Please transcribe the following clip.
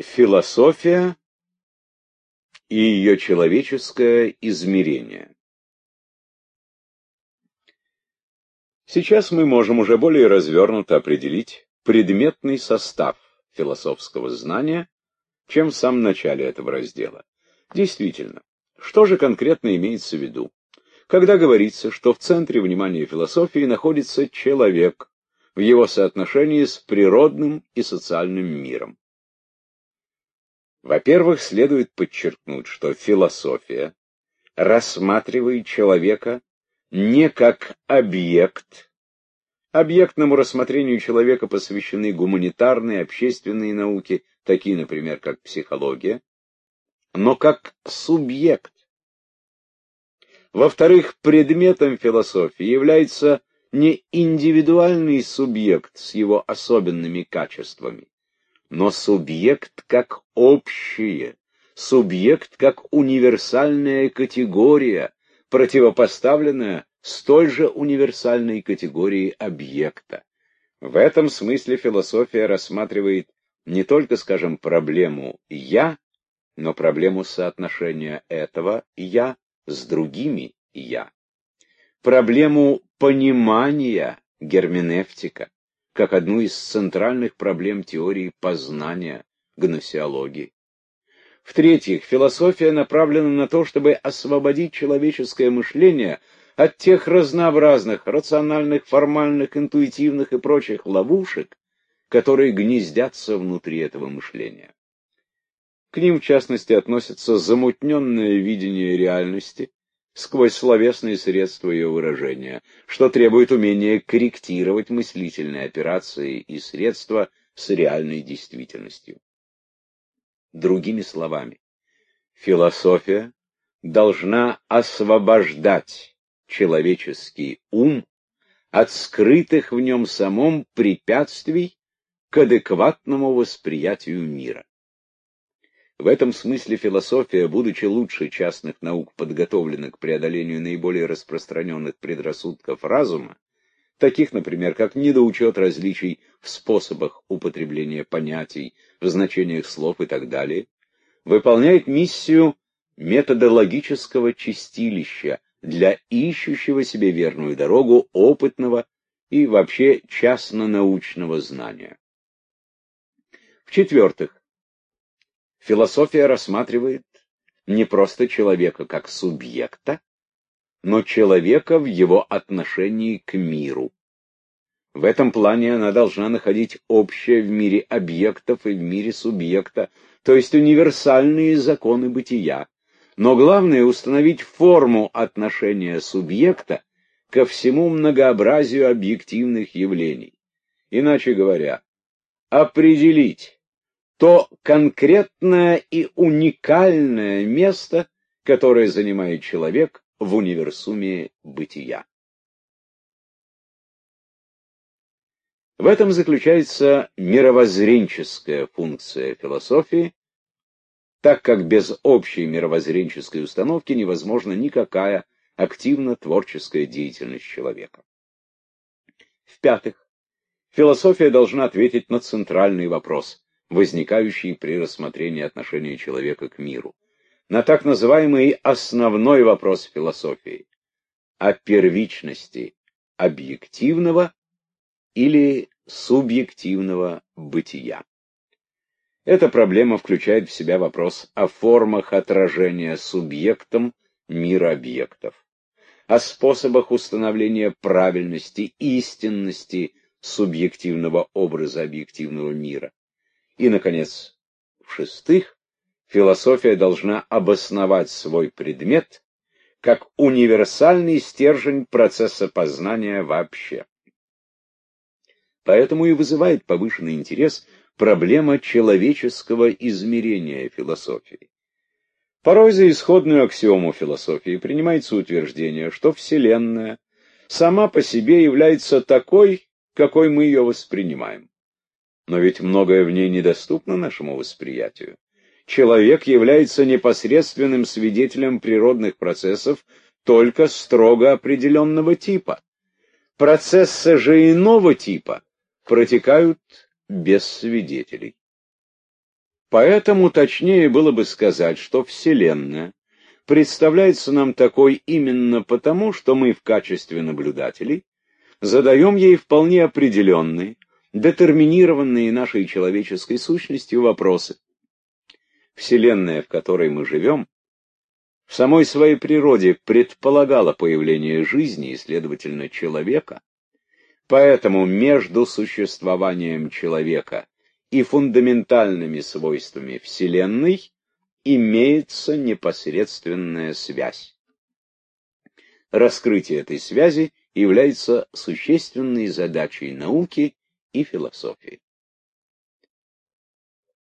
Философия и ее человеческое измерение. Сейчас мы можем уже более развернуто определить предметный состав философского знания, чем в самом начале этого раздела. Действительно, что же конкретно имеется в виду, когда говорится, что в центре внимания философии находится человек в его соотношении с природным и социальным миром? Во-первых, следует подчеркнуть, что философия рассматривает человека не как объект. Объектному рассмотрению человека посвящены гуманитарные, общественные науки, такие, например, как психология, но как субъект. Во-вторых, предметом философии является не индивидуальный субъект с его особенными качествами, но субъект как общее, субъект как универсальная категория, противопоставленная столь же универсальной категории объекта. В этом смысле философия рассматривает не только, скажем, проблему «я», но проблему соотношения этого «я» с другими «я». Проблему понимания, герменевтика, как одну из центральных проблем теории познания, гносеологии. В-третьих, философия направлена на то, чтобы освободить человеческое мышление от тех разнообразных, рациональных, формальных, интуитивных и прочих ловушек, которые гнездятся внутри этого мышления. К ним, в частности, относятся замутненное видение реальности сквозь словесные средства ее выражения, что требует умения корректировать мыслительные операции и средства с реальной действительностью. Другими словами, философия должна освобождать человеческий ум от скрытых в нем самом препятствий к адекватному восприятию мира. В этом смысле философия, будучи лучше частных наук подготовлена к преодолению наиболее распространенных предрассудков разума, таких, например, как недоучет различий в способах употребления понятий, в значениях слов и так далее, выполняет миссию методологического чистилища для ищущего себе верную дорогу опытного и вообще частно-научного знания. В-четвертых, философия рассматривает не просто человека как субъекта, но человека в его отношении к миру. В этом плане она должна находить общее в мире объектов и в мире субъекта, то есть универсальные законы бытия. Но главное — установить форму отношения субъекта ко всему многообразию объективных явлений. Иначе говоря, определить то конкретное и уникальное место, которое занимает человек в универсуме бытия. В этом заключается мировоззренческая функция философии, так как без общей мировоззренческой установки невозможна никакая активно-творческая деятельность человека. В-пятых, философия должна ответить на центральный вопрос, возникающий при рассмотрении отношения человека к миру, на так называемый основной вопрос философии о первичности объективного или субъективного бытия. Эта проблема включает в себя вопрос о формах отражения субъектом мира объектов, о способах установления правильности, истинности субъективного образа объективного мира. И, наконец, в-шестых, философия должна обосновать свой предмет как универсальный стержень процесса познания вообще. Поэтому и вызывает повышенный интерес проблема человеческого измерения философии. Порой за исходную аксиому философии принимается утверждение, что Вселенная сама по себе является такой, какой мы ее воспринимаем. Но ведь многое в ней недоступно нашему восприятию. Человек является непосредственным свидетелем природных процессов только строго определенного типа. Процессы же иного типа протекают без свидетелей. Поэтому точнее было бы сказать, что Вселенная представляется нам такой именно потому, что мы в качестве наблюдателей задаем ей вполне определенные, детерминированные нашей человеческой сущностью вопросы. Вселенная, в которой мы живем, в самой своей природе предполагала появление жизни и, следовательно, человека, поэтому между существованием человека и фундаментальными свойствами Вселенной имеется непосредственная связь. Раскрытие этой связи является существенной задачей науки и философии.